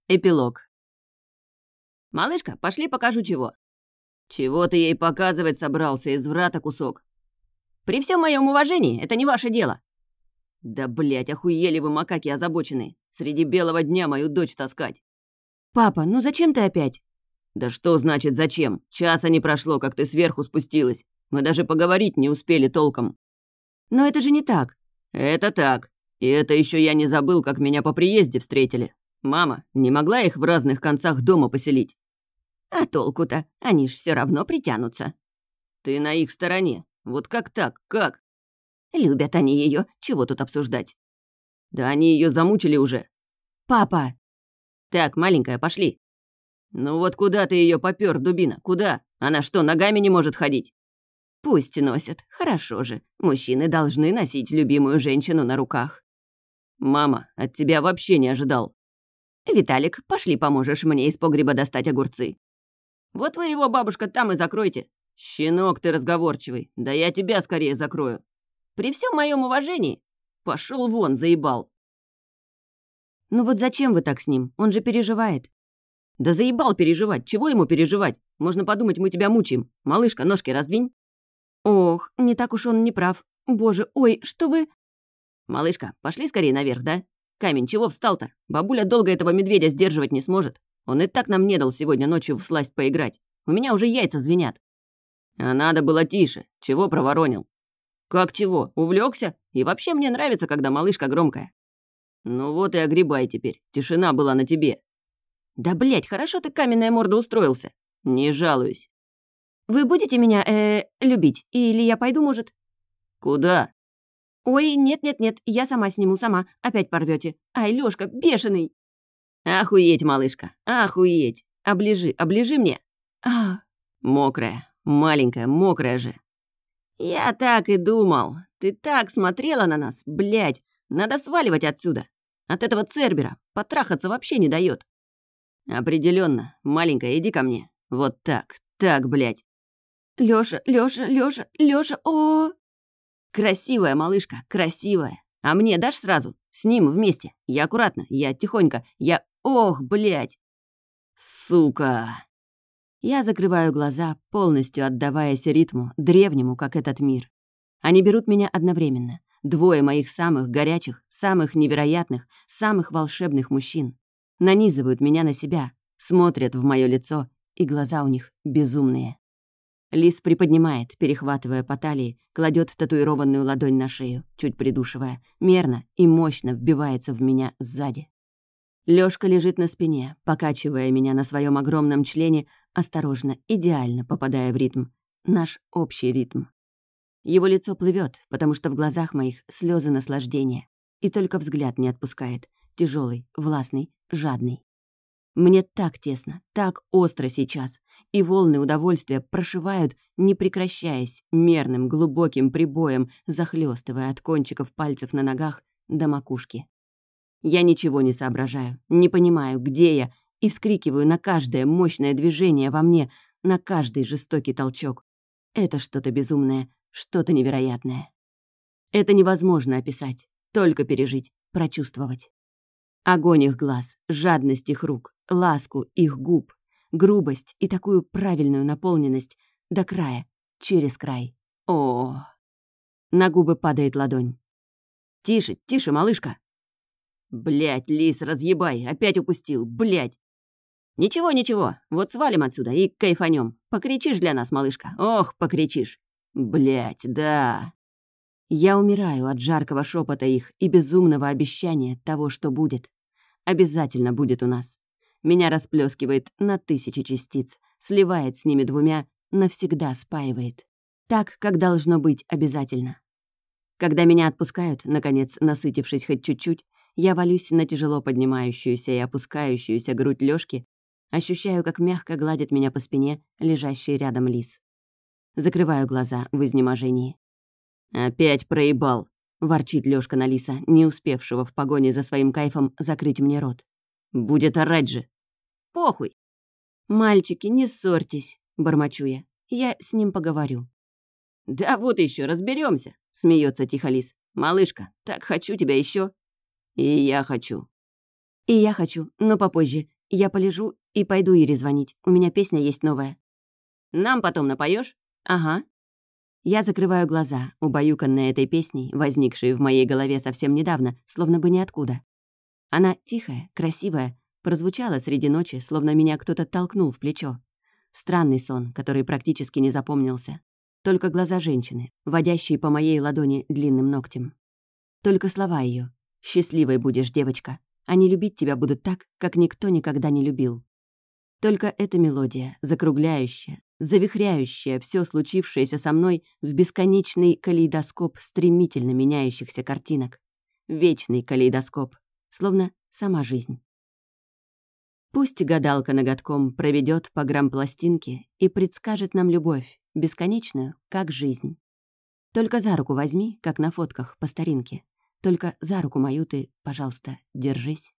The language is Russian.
Эпилог. «Малышка, пошли покажу чего». «Чего ты ей показывать собрался, изврата кусок?» «При всем моем уважении, это не ваше дело». «Да, блять, охуели вы, макаки озабоченные. Среди белого дня мою дочь таскать». «Папа, ну зачем ты опять?» «Да что значит зачем? Часа не прошло, как ты сверху спустилась. Мы даже поговорить не успели толком». «Но это же не так». «Это так. И это еще я не забыл, как меня по приезде встретили. Мама не могла их в разных концах дома поселить?» «А толку-то? Они ж все равно притянутся». «Ты на их стороне. Вот как так? Как?» «Любят они ее. Чего тут обсуждать?» «Да они ее замучили уже». «Папа!» «Так, маленькая, пошли». «Ну вот куда ты ее попёр, дубина? Куда? Она что, ногами не может ходить?» «Пусть носят. Хорошо же. Мужчины должны носить любимую женщину на руках». «Мама, от тебя вообще не ожидал». «Виталик, пошли поможешь мне из погреба достать огурцы». «Вот вы его, бабушка, там и закройте». «Щенок ты разговорчивый. Да я тебя скорее закрою». «При всем моем уважении». «Пошел вон, заебал». «Ну вот зачем вы так с ним? Он же переживает». «Да заебал переживать. Чего ему переживать? Можно подумать, мы тебя мучаем. Малышка, ножки раздвинь». «Ох, не так уж он не прав. Боже, ой, что вы...» «Малышка, пошли скорее наверх, да? Камень, чего встал-то? Бабуля долго этого медведя сдерживать не сможет. Он и так нам не дал сегодня ночью всласть поиграть. У меня уже яйца звенят». «А надо было тише. Чего проворонил?» «Как чего? Увлекся? И вообще мне нравится, когда малышка громкая». «Ну вот и огребай теперь. Тишина была на тебе». «Да, блядь, хорошо ты, каменная морда, устроился. Не жалуюсь». «Вы будете меня, любить? Или я пойду, может?» «Куда?» «Ой, нет-нет-нет, я сама сниму, сама. Опять порвете. Ай, Лёшка, бешеный!» «Охуеть, малышка, охуеть! Оближи мне!» «А, «Мокрая, маленькая, мокрая же!» «Я так и думал. Ты так смотрела на нас, блядь. Надо сваливать отсюда. От этого Цербера потрахаться вообще не дает. Определенно, маленькая, иди ко мне. Вот так, блядь!» Лёша, Лёша, Лёша, Лёша, о!» «Красивая, малышка, красивая. А мне дашь сразу? С ним вместе. Я аккуратно, я тихонько, я... Ох, блядь! Сука!» Я закрываю глаза, полностью отдаваясь ритму, древнему, как этот мир. Они берут меня одновременно. Двое моих самых горячих, самых невероятных, самых волшебных мужчин. Нанизывают меня на себя, смотрят в моё лицо, и глаза у них безумные. Лис приподнимает, перехватывая по талии, кладет татуированную ладонь на шею, чуть придушивая, мерно и мощно вбивается в меня сзади. Лёшка лежит на спине, покачивая меня на своем огромном члене, осторожно, идеально попадая в ритм. Наш общий ритм. Его лицо плывет, потому что в глазах моих слезы наслаждения. И только взгляд не отпускает. Тяжелый, властный, жадный. Мне так тесно, так остро сейчас, и волны удовольствия прошивают, не прекращаясь, мерным, глубоким прибоем, захлёстывая от кончиков пальцев на ногах до макушки. Я ничего не соображаю, не понимаю, где я, и вскрикиваю на каждое мощное движение во мне, на каждый жестокий толчок. Это что-то безумное, что-то невероятное. Это невозможно описать, только пережить, прочувствовать. Огонь их глаз, жадность их рук, ласку их губ, грубость и такую правильную наполненность до края, через край. О! На губы падает ладонь. «Тише, тише, малышка!» «Блядь, лис, разъебай, опять упустил, блядь!» «Ничего, ничего, вот свалим отсюда и кайфанем. Покричишь для нас, малышка, ох, покричишь!» «Блядь, да!» Я умираю от жаркого шепота их и безумного обещания того, что будет. Обязательно будет у нас. Меня расплескивает на тысячи частиц, сливает с ними двумя, навсегда спаивает. Так, как должно быть обязательно. Когда меня отпускают, наконец, насытившись хоть чуть-чуть, я валюсь на тяжело поднимающуюся и опускающуюся грудь Лёшки, ощущаю, как мягко гладит меня по спине лежащий рядом лис. Закрываю глаза в изнеможении. «Опять проебал», — ворчит Лёшка на лиса, не успевшего в погоне за своим кайфом закрыть мне рот. «Будет орать же». «Похуй». «Мальчики, не ссорьтесь», — бормочу я. «Я с ним поговорю». «Да вот еще разберемся, смеется тихо лис. «Малышка, так хочу тебя еще. «И я хочу». «И я хочу, но попозже. Я полежу и пойду Ире звонить. У меня песня есть новая. Нам потом напоешь? Ага. Я закрываю глаза, убаюканная этой песней, возникшей в моей голове совсем недавно, словно бы ниоткуда. Она тихая, красивая, прозвучала среди ночи, словно меня кто-то толкнул в плечо. Странный сон, который практически не запомнился. Только глаза женщины, водящие по моей ладони длинным ногтем. Только слова ее: «Счастливой будешь, девочка. Они любить тебя будут так, как никто никогда не любил». Только эта мелодия, закругляющая, завихряющая все случившееся со мной в бесконечный калейдоскоп стремительно меняющихся картинок. Вечный калейдоскоп, словно сама жизнь. Пусть гадалка ноготком проведет по грампластинке и предскажет нам любовь, бесконечную, как жизнь. Только за руку возьми, как на фотках по старинке. Только за руку мою ты, пожалуйста, держись.